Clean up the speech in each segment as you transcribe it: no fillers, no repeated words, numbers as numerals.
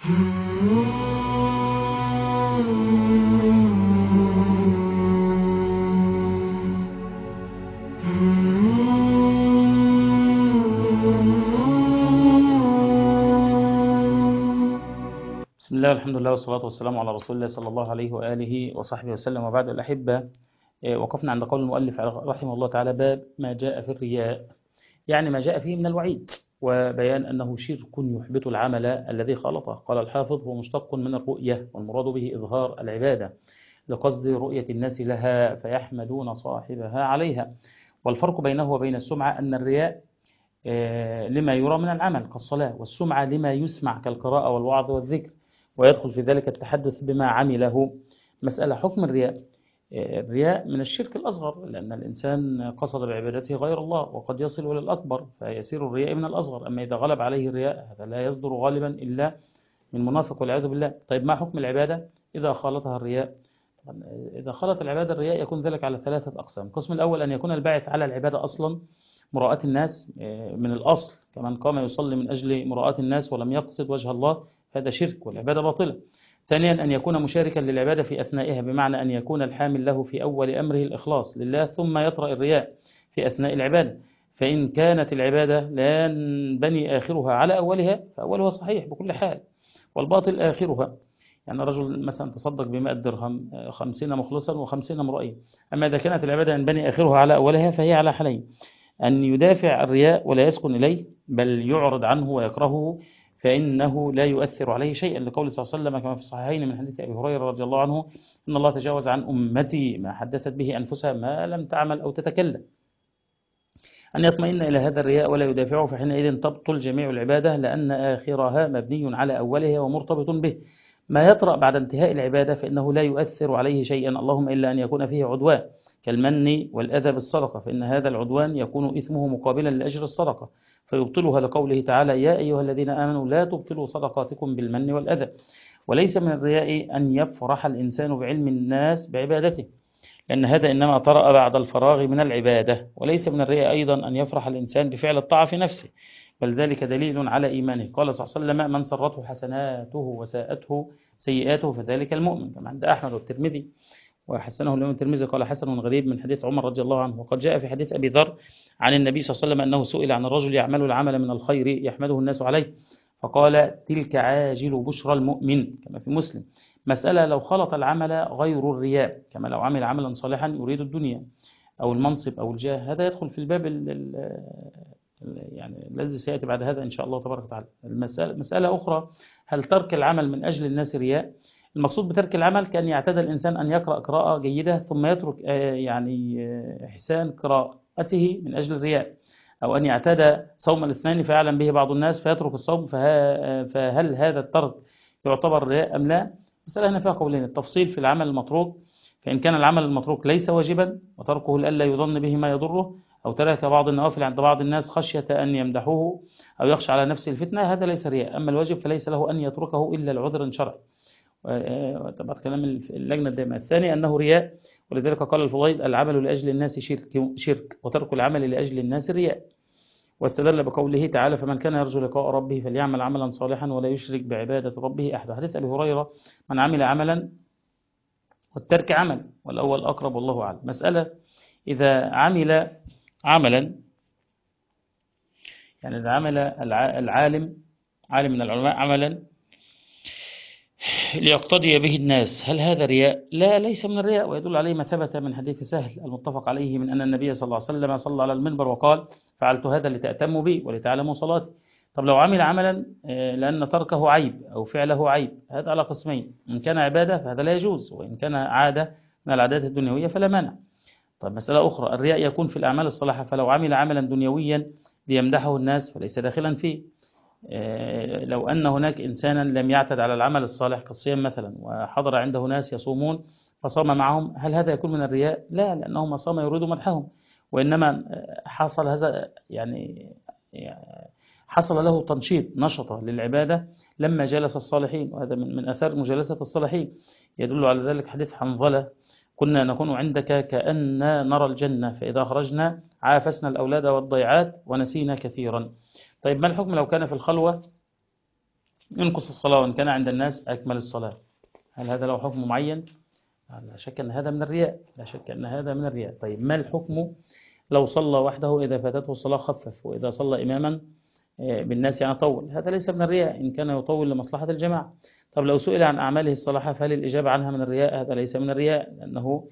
بسم الله والحمد لله والصلاة والسلام على رسول الله صلى الله عليه وآله وصحبه وسلم، وبعد. الأحبة، وقفنا عند قول المؤلف رحمه الله تعالى: باب ما جاء في الرياء، يعني ما جاء فيه من الوعيد وبيان أنه شرك يحبط العمل الذي خالطه. قال الحافظ: هو مشتق من الرؤية، والمراد به إظهار العبادة لقصد رؤية الناس لها فيحمدون صاحبها عليها. والفرق بينه وبين السمعة أن الرياء لما يرى من العمل كالصلاة، والسمعة لما يسمع كالقراءة والوعظ والذكر، ويدخل في ذلك التحدث بما عمله. مسألة حكم الرياء: الرياء من الشرك الأصغر، لأن الإنسان قصد بعبادته غير الله، وقد يصل إلى الأكبر فيسير الرياء من الأصغر. أما إذا غلب عليه الرياء هذا لا يصدر غالبا إلا من منافق والعياذ بالله. طيب، ما حكم العبادة إذا خالطها الرياء؟ إذا خلط العبادة الرياء يكون ذلك على ثلاثة أقسام. القسم الأول أن يكون الباعث على العبادة أصلا مراءة الناس من الأصل، كمن قام يصلي من أجل مراءة الناس ولم يقصد وجه الله، هذا شرك والعبادة باطلة. ثانيا أن يكون مشاركا للعبادة في أثنائها، بمعنى أن يكون الحامل له في أول أمره الإخلاص لله، ثم يطرأ الرياء في أثناء العبادة. فإن كانت العبادة لا ينبني آخرها على أولها فأولها صحيح بكل حال، والباطل آخرها. يعني رجل مثلا تصدق ب100 درهم، 50 مخلصا و50 مرائيا. أما إذا كانت العبادة ينبني آخرها على أولها فهي على حالين: أن يدافع الرياء ولا يسكن إليه، بل يعرض عنه ويكرهه فإنه لا يؤثر عليه شيئا، لقول صلى الله عليه وسلم كما في الصحيحين من حديث أبي هريرة رضي الله عنه: إن الله تجاوز عن أمتي ما حدثت به أنفسها ما لم تعمل أو تتكلم. أن يطمئن إلى هذا الرياء ولا يدافعه، فحينئذ تبطل جميع العبادة، لأن آخرها مبني على أولها ومرتبط به. ما يطرأ بعد انتهاء العبادة فإنه لا يؤثر عليه شيئا، اللهم إلا أن يكون فيه عدوان كالمن والأذى بالصدقة، فإن هذا العدوان يكون إثمه مقابلا لأجر الصدقة فيبطلها، لقوله تعالى: يا أيها الذين آمنوا لا تبطلوا صدقاتكم بالمن والأذى. وليس من الرياء أن يفرح الإنسان بعلم الناس بعبادته، لأن هذا إنما طرأ بعد الفراغ من العبادة. وليس من الرياء أيضا أن يفرح الإنسان بفعل الطاعة في نفسه، بل ذلك دليل على إيمانه. قال صلى الله عليه وسلم: من سرته حسناته وساءته سيئاته فذلك المؤمن، كما عند أحمد والترمذي، وحسنه الإمام الترمذي قال حسن غريب من حديث عمر رضي الله عنه. وقد جاء في حديث أبي ذر عن النبي صلى الله عليه وسلم أنه سئل عن الرجل يعمل العمل من الخير يحمده الناس عليه، فقال: تلك عاجل بشرى المؤمن، كما في مسلم. مسألة: لو خلط العمل غير الرياء، كما لو عمل عملا صالحا يريد الدنيا أو المنصب أو الجاه، هذا يدخل في الباب يعني الذي سيأتي بعد هذا إن شاء الله تبارك وتعالى. مسألة أخرى: هل ترك العمل من أجل الناس رياء؟ المقصود بترك العمل كأن يعتاد الإنسان أن يقرأ قراءة جيدة ثم يترك إحسان قراءته من أجل الرياء، أو أن يعتاد صوم الاثنين فيعلم به بعض الناس فيترك الصوم، فهل هذا الترك يعتبر رياء أم لا؟ مسألة هنا فيها قولين: التفصيل في العمل المتروك، فإن كان العمل المتروك ليس واجبا وتركه لئلا يظن به ما يضره، أو ترك بعض النوافل عند بعض الناس خشية أن يمدحوه أو يخشى على نفسه الفتنة، هذا ليس رياء. أما الواجب فليس له أن يتركه إلا العذر شرعي، وتبع كلام اللجنة الدائمة. الثاني أنه رياء، ولذلك قال الفضيل: العمل لأجل الناس شرك، وترك العمل لأجل الناس رياء. واستدل بقوله تعالى: فمن كان يرجو لقاء ربه فليعمل عملا صالحا ولا يشرك بعبادة ربه أحد. حديث أبي هريرة: من عمل عملا والترك عمل، والأول أقرب والله أعلم. مسألة: إذا عمل عملا، يعني إذا عمل العالم، عالم من العلماء، عملا ليقتدي به الناس، هل هذا رياء؟ لا، ليس من الرياء، ويدل عليه ما ثبت من حديث سهل المتفق عليه من أن النبي صلى الله عليه وسلم صلى على المنبر وقال: فعلت هذا لتأتموا بي ولتعلموا صلاتي. طب لو عمل عملا لأن تركه عيب أو فعله عيب، هذا على قسمين: إن كان عبادة فهذا لا يجوز، وإن كان عادة من العادات الدنيوية فلا مانع. طب مسألة أخرى: الرياء يكون في الأعمال الصالحة، فلو عمل عملا دنيويا ليمدحه الناس فليس داخلا فيه. لو أن هناك إنسانا لم يعتد على العمل الصالح كالصيام مثلا، وحضر عنده ناس يصومون فصام معهم، هل هذا يكون من الرياء؟ لا، لأنه ما صام يريد مدحهم، وإنما حصل هذا يعني حصل له تنشيط، نشطة للعبادة لما جلس الصالحين، وهذا من أثار مجالسة الصالحين. يدل على ذلك حديث حنظلة: كنا نكون عندك كأننا نرى الجنة، فإذا خرجنا عافسنا الأولاد والضيعات ونسينا كثيرا. طيب، ما الحكم لو كان في الخلوة ينقص الصلاة، وإن كان عند الناس أكمل الصلاة. هل هذا له حكم معين؟ لا شك أن هذا من الرياء، لا شك أن هذا من الرياء. طيب ما الحكم لو صلى وحده إذا فاتته الصلاة خفف، وإذا صلى إماما بالناس يعني طول؟ هذا ليس من الرياء إن كان يطول لمصلحة الجماعة. طب لو سئل عن أعماله الصالحة فهل الإجابة عنها من الرياء؟ هذا ليس من الرياء، لأنه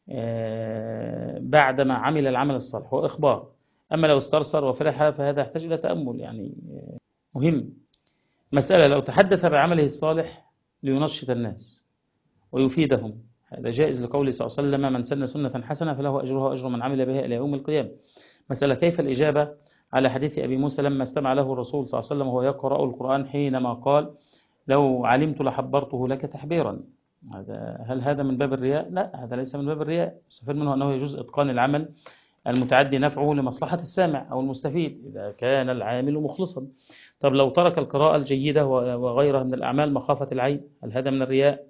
بعدما عمل العمل الصالح وإخبار. أما لو استرسل وفرح فهذا يحتاج إلى تأمل يعني مهم. مسألة لو تحدث بعمله الصالح لينشط الناس ويفيدهم، هذا جائز لقوله صلى الله عليه وسلم: من سن سنة حسنة فله أجرها وأجر من عمل بها إلى يوم القيامة. مسألة كيف الإجابة على حديث أبي موسى لما استمع له الرسول صلى الله عليه وسلم وهو يقرأ القرآن حينما قال: لو علمت لحبرته لك تحبيرا. هل هذا من باب الرياء؟ لا، هذا ليس من باب الرياء. يستفاد منه أنه يجوز إتقان العمل المتعدي نفعه لمصلحة السامع أو المستفيد إذا كان العامل مخلصا. طب لو ترك القراءة الجيدة وغيرها من الأعمال مخافة العين، هل هذا من الرياء؟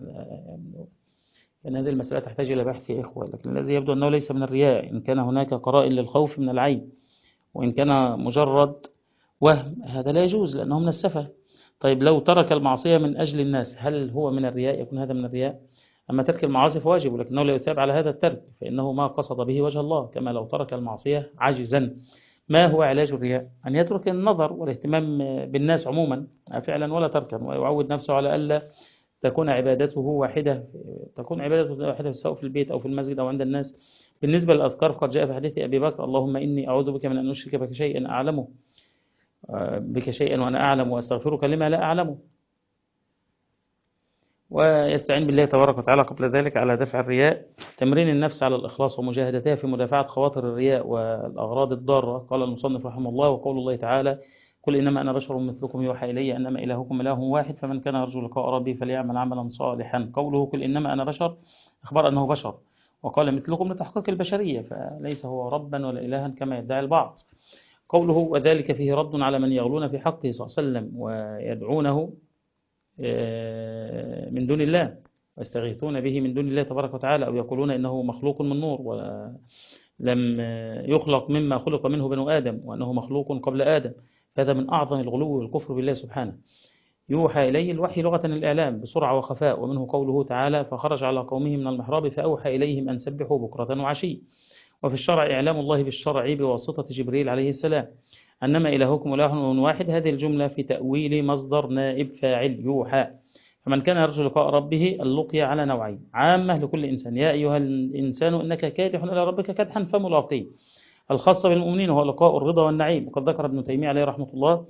لأن هذه المسألة تحتاج إلى بحث يا إخوة، لكن الذي يبدو أنه ليس من الرياء إن كان هناك قرائن للخوف من العين، وإن كان مجرد وهم هذا لا يجوز لأنه من السفة. طيب لو ترك المعصية من أجل الناس هل هو من الرياء؟ يكون هذا من الرياء. أما ترك المعاصي فواجب، لكنه لا يثاب على هذا الترك، فإنه ما قصد به وجه الله. كما لو ترك المعصية عاجزا. ما هو علاج الرياء؟ أن يترك النظر والاهتمام بالناس عموما فعلا ولا تركا، ويعود نفسه على ألا تكون عبادته واحدة سواء في البيت أو في المسجد أو عند الناس. بالنسبة للأذكار قد جاء في حديث أبي بكر: اللهم إني أعوذ بك من أن أشرك بك شيئا أعلمه وأنا أعلم، وأستغفرك لما لا أعلمه. ويستعين بالله تبارك وتعالى قبل ذلك على دفع الرياء. تمرين النفس على الإخلاص ومجاهدتها في مدافعة خواطر الرياء والأغراض الضارة. قال المصنف رحمه الله: وقول الله تعالى: قل إنما أنا بشر مثلكم يوحى إلي أنما إلهكم إله واحد فمن كان يرجو لقاء ربه فليعمل عملا صالحا. قوله قل إنما أنا بشر أخبر أنه بشر، وقال مثلكم لتحقيق البشرية، فليس هو ربا ولا إلها كما يدعي البعض. قوله وذلك فيه رد على من يغلون في حقه صلى الله عليه وسلم ويدعونه من دون الله ويستغيثون به من دون الله تبارك وتعالى، أو يقولون إنه مخلوق من نور ولم يخلق مما خلق منه بنو آدم، وأنه مخلوق قبل آدم. هذا من أعظم الغلو والكفر بالله سبحانه. يوحى إليه الوحي لغة الإعلام بسرعة وخفاء، ومنه قوله تعالى: فخرج على قومه من المحراب فأوحى إليهم أن سبحوا بكرة وعشي. وفي الشرع إعلام الله بالشرع بواسطة جبريل عليه السلام أنما إلهكم إله واحد. هذه الجملة في تأويل مصدر نائب فاعل يوحى. فمن كان يرجو لقاء ربه اللقيا على نوعين: عامة لكل إنسان: يا أيها الإنسان إنك كادح إلى ربك كدحا فملاقيه. الخاصة بالمؤمنين وهو لقاء الرضا والنعيم. وقد ذكر ابن تيمية عليه رحمة الله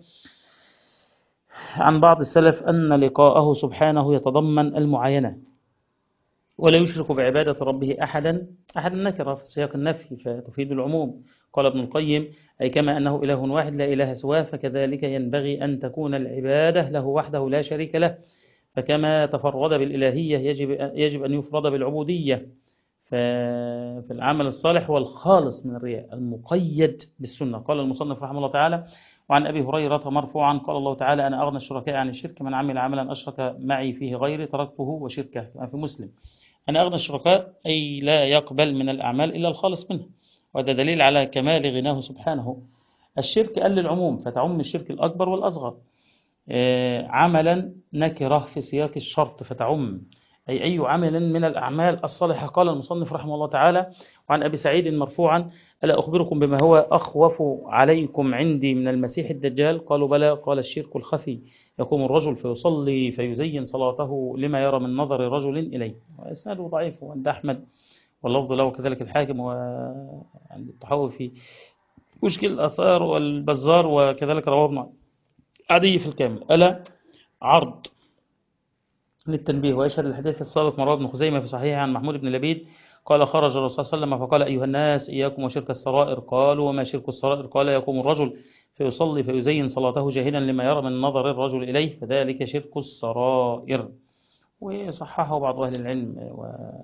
عن بعض السلف أن لقاءه سبحانه يتضمن المعاينة، ولا يشرك بعبادة ربه أحدا نكرة في سياق النفي فتفيد العموم. قال ابن القيم: أي كما أنه إله واحد لا إله سواه فكذلك ينبغي أن تكون العبادة له وحده لا شريك له. فكما تفرد بالإلهية يجب أن يفرد بالعبودية. فالعمل الصالح هو الخالص من الرياء المقيد بالسنة. قال المصنف رحمه الله تعالى: وعن أبي هريرة مرفوعا قال الله تعالى: أنا أغنى الشركاء عن الشرك من عمل عملا أشرك معي فيه غيري تركته وشركه. في مسلم: أنا أغنى الشركاء أي لا يقبل من الأعمال إلا الخالص منه، وهذا دليل على كمال غناه سبحانه. الشرك قال للعموم فتعم الشرك الأكبر والأصغر. عملا نكرة في سياق الشرط فتعم أي عمل من الأعمال الصالحة. قال المصنف رحمه الله تعالى: وعن أبي سعيد مرفوعا: ألا أخبركم بما هو أخوف عليكم عندي من المسيح الدجال؟ قالوا بلى. قال: الشرك الخفي، يقوم الرجل فيصلي فيزين صلاته لما يرى من نظر رجل إليه. وإسناده ضعيف وعند أحمد واللفظ له كذلك الحاكم وعند الطحاوي في مشكل الآثار والبزار، وكذلك رواه ابن عدي في الكامل. ألا عرض للتنبيه. ويشهد الحديث السابق من رواه ابن خزيمة في صحيحه عن محمود بن لبيد قال: خرج الرسول صلى الله عليه وسلم فقال: أيها الناس إياكم وشرك السرائر. قالوا: وما شرك السرائر؟ قال: يقوم الرجل فيصلي فيزين صلاته جاهلا لما يرى من نظر الرجل إليه فذلك شرك السرائر. وصححه بعض أهل العلم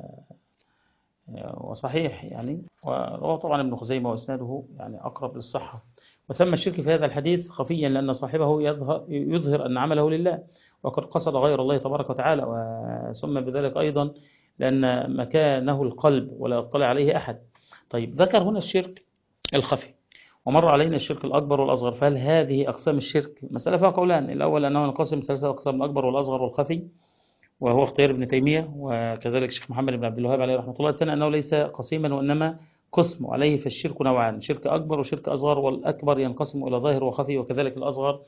وصحيح يعني، ورواه طبعا ابن خزيمة وإسناده يعني أقرب للصحة. وسمى الشرك في هذا الحديث خفيا لأن صاحبه يظهر أن عمله لله وقد قصد غير الله تبارك وتعالى، وسمى بذلك أيضا لأن مكانه القلب ولا يطلع عليه أحد. طيب ذكر هنا الشرك الخفي، ومر علينا الشرك الأكبر والأصغر، فهل هذه أقسام الشرك؟ المسألة فيها قولان، الأول أنه ينقسم 3 أقسام: الأكبر والأصغر والخفي، وهو اختيار ابن تيمية وكذلك الشيخ محمد بن عبد الوهاب عليه رحمة الله. الثاني أنه ليس قسيما وإنما قسم، وعليه فالشرك نوعان: شرك أكبر وشرك أصغر، والأكبر ينقسم إلى ظاهر وخفي وكذلك الأصغر،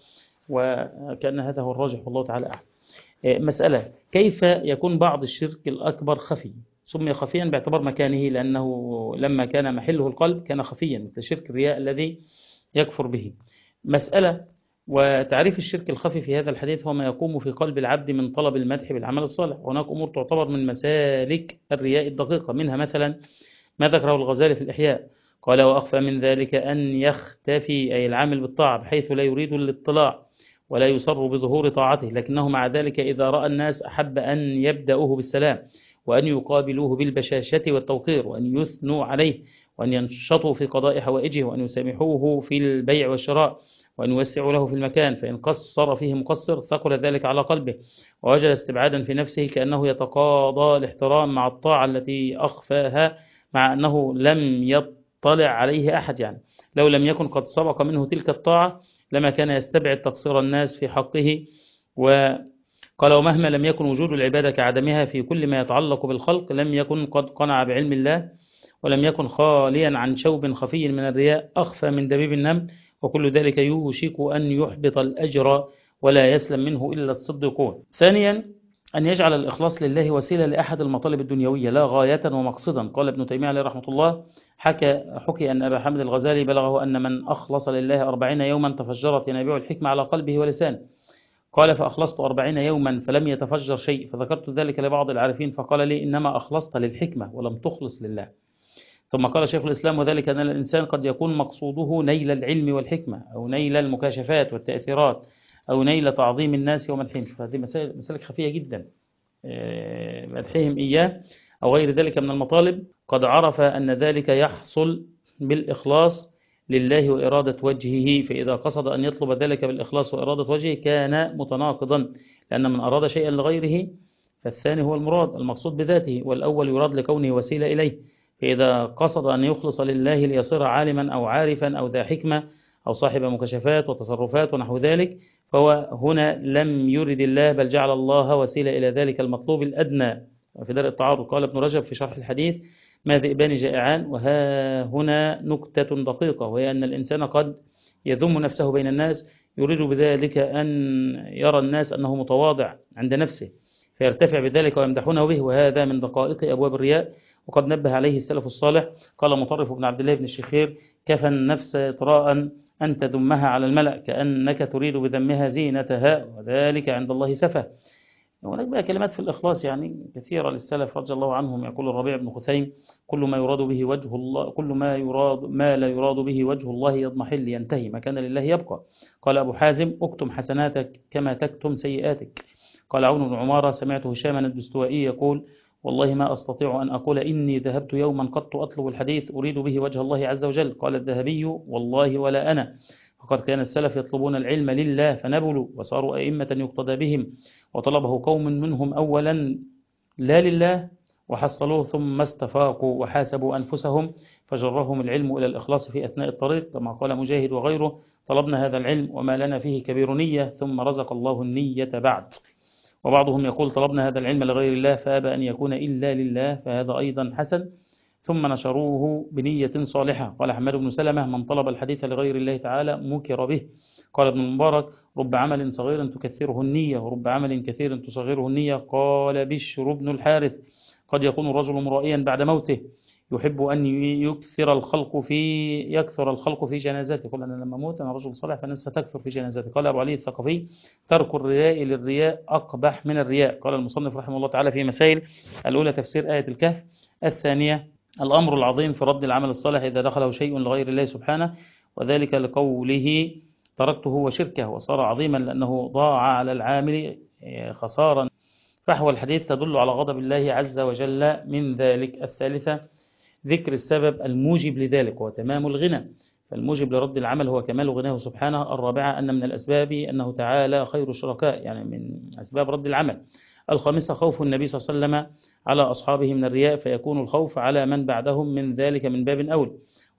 وكأن هذا هو الراجح والله تعالى أعلم. مسألة: كيف يكون بعض الشرك الأكبر خفي؟ سمي خفيا باعتبار مكانه، لأنه لما كان محله القلب كان خفيا، مثل شرك الرياء الذي يكفر به. مسألة: وتعريف الشرك الخفي في هذا الحديث هو ما يقوم في قلب العبد من طلب المدح بالعمل الصالح. هناك أمور تعتبر من مسالك الرياء الدقيقة، منها مثلا ما ذكره الغزالي في الإحياء، قال: وأخفى من ذلك أن يختفي أي العامل بالطاعة بحيث لا يريد الاطلاع ولا يسر بظهور طاعته، لكنه مع ذلك إذا رأى الناس أحب أن يبدأوه بالسلام، وأن يقابلوه بالبشاشة والتوقير، وأن يثنوا عليه، وأن ينشطوا في قضاء حوائجه، وأن يسامحوه في البيع والشراء، وأن يوسعوا له في المكان، فإن قصر فيه مقصر ثقل ذلك على قلبه ووجد استبعادا في نفسه، كأنه يتقاضى الاحترام مع الطاعة التي أخفاها، مع أنه لم يطلع عليه أحد. يعني لو لم يكن قد سبق منه تلك الطاعة لما كان يستبعد تقصير الناس في حقه. وقال: ومهما لم يكن وجود العبادة كعدمها في كل ما يتعلق بالخلق، لم يكن قد قنع بعلم الله، ولم يكن خاليا عن شوب خفي من الرياء أخفى من دبيب النمل، وكل ذلك يوشك أن يحبط الأجر ولا يسلم منه إلا الصديقون. ثانيا: أن يجعل الإخلاص لله وسيلة لأحد المطالب الدنيوية لا غاية ومقصدا. قال ابن تيمية عليه رحمة الله: حكي أن أبا حامد الغزالي بلغه أن من أخلص لله 40 يوما تفجرت ينابيع الحكمة على قلبه ولسانه. قال: فأخلصت 40 يوما فلم يتفجر شيء، فذكرت ذلك لبعض العارفين فقال لي: إنما أخلصت للحكمة ولم تخلص لله. ثم قال شيخ الإسلام: وذلك أن الإنسان قد يكون مقصوده نيل العلم والحكمة، أو نيل المكاشفات والتأثيرات، أو نيل تعظيم الناس ومدحهم. فهذه مسالك خفية جدا، مدحهم إياه أو غير ذلك من المطالب. قد عرف أن ذلك يحصل بالإخلاص لله وإرادة وجهه، فإذا قصد أن يطلب ذلك بالإخلاص وإرادة وجهه كان متناقضا، لأن من أراد شيئا لغيره فالثاني هو المراد المقصود بذاته، والأول يراد لكونه وسيلة إليه. فإذا قصد أن يخلص لله ليصير عالما أو عارفا أو ذا حكمة أو صاحب مكاشفات وتصرفات ونحو ذلك، فهو هنا لم يرد الله، بل جعل الله وسيلة إلى ذلك المطلوب الأدنى. في درء التعارض قال ابن رجب في شرح الحديث: ما ذئبان جائعان. وها هنا نكتة دقيقة، وهي أن الإنسان قد يذم نفسه بين الناس، يريد بذلك أن يرى الناس أنه متواضع عند نفسه فيرتفع بذلك ويمدحونه به، وهذا من دقائق أبواب الرياء، وقد نبه عليه السلف الصالح. قال مطرف بن عبد الله بن الشخير: كفى النفس إطراء أن تذمها على الملأ كأنك تريد بذمها زينتها، وذلك عند الله سفه. هناك بقى كلمات في الإخلاص يعني كثيرة للسلف رضي الله عنهم. يقول الربيع بن خثيم: كل ما يراد به وجه الله، كل ما لا يراد به وجه الله يضمحل ينتهي، ما كان لله يبقى. قال أبو حازم: اكتم حسناتك كما تكتم سيئاتك. قال عون بن عمارة: سمعت هشاما الدستوائي يقول: والله ما أستطيع أن أقول إني ذهبت يوما قط أطلب الحديث أريد به وجه الله عز وجل. قال الذهبي: والله ولا أنا، فقد كان السلف يطلبون العلم لله فنبلوا وصاروا أئمة يقتدى بهم، وطلبه قوم منهم أولا لا لله وحصلوه ثم استفاقوا وحاسبوا أنفسهم فجرهم العلم إلى الإخلاص في أثناء الطريق، كما قال مجاهد وغيره: طلبنا هذا العلم وما لنا فيه كبير نية ثم رزق الله النية بعد. وبعضهم يقول: طلبنا هذا العلم لغير الله فأبى أن يكون إلا لله، فهذا أيضا حسن، ثم نشروه بنية صالحة. قال حماد بن سلمة: من طلب الحديث لغير الله تعالى مكر به. قال ابن المبارك: رب عمل صغير تكثره النية، ورب عمل كثير تصغره النية. قال بشر بن الحارث: قد يكون الرجل مرائيا بعد موته يحب أن يكثر الخلق في جنازته. يقول: أنا لما موت أنا رجل صالح فالناس ستكثر في جنازته. قال أبو علي الثقفي: ترك الرياء للرياء أقبح من الرياء. قال المصنف رحمه الله تعالى في مسائل: الأولى تفسير آية الكهف، الثانية الأمر العظيم في رد العمل الصالح إذا دخله شيء لغير الله سبحانه، وذلك لقوله: تركته وشركه، وصار عظيما لأنه ضاع على العامل خسارا. فحوى الحديث تدل على غضب الله عز وجل من ذلك. الثالثة ذكر السبب الموجب لذلك وتمام الغنى، فالموجب لرد العمل هو كمال غناه سبحانه. الرابعة أن من الأسباب أنه تعالى خير الشركاء، يعني من أسباب رد العمل. الخامسة خوف النبي صلى الله عليه وسلم على أصحابه من الرياء، فيكون الخوف على من بعدهم من ذلك من باب أول.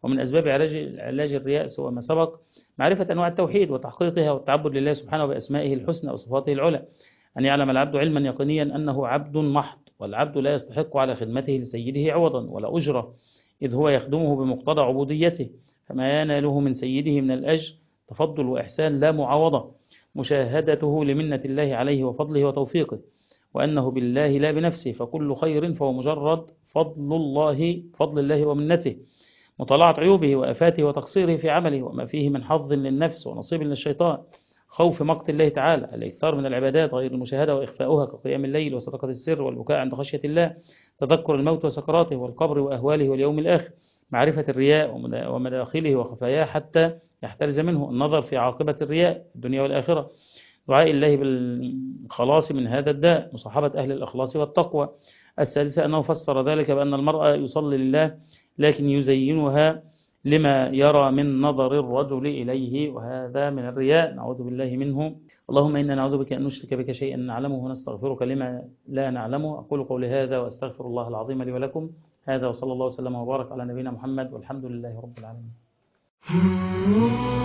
ومن أسباب علاج الرياء سوى ما سبق معرفة أنواع التوحيد وتحقيقها والتعبد لله سبحانه بأسمائه الحسنى وصفاته العلى، أن يعلم العبد علما يقينيا أنه عبد محض، والعبد لا يستحق على خدمته لسيده عوضا ولا أجرة، إذ هو يخدمه بمقتضى عبوديته، فما يناله من سيده من الأجر تفضل وإحسان لا معاوضة، مشاهدته لمنة الله عليه وفضله وتوفيقه، وأنه بالله لا بنفسه، فكل خير فهو مجرد فضل الله ومنته، مطالعة عيوبه وآفاته وتقصيره في عمله وما فيه من حظ للنفس ونصيب للشيطان، خوف مقت الله تعالى، الإكثار من العبادات غير المشاهدة وإخفاؤها كقيام الليل وصدقة السر والبكاء عند خشية الله، تذكر الموت وسكراته والقبر وأهواله واليوم الآخر، معرفة الرياء ومداخله وخفاياه حتى يحترز منه، النظر في عاقبة الرياء الدنيا والآخرة، دعاء الله بالخلاص من هذا الداء، مصاحبة أهل الإخلاص والتقوى. السادسة أنه فسر ذلك بأن المرأة يصلي لله لكن يزينها لما يرى من نظر الرجل إليه، وهذا من الرياء نعوذ بالله منه. اللهم إنا نعوذ بك أن نشرك بك شيئا نعلمه ونستغفرك لما لا نعلمه. أقول قولي هذا وأستغفر الله العظيم لي ولكم. هذا وصلى الله وسلم وبارك على نبينا محمد والحمد لله رب العالمين.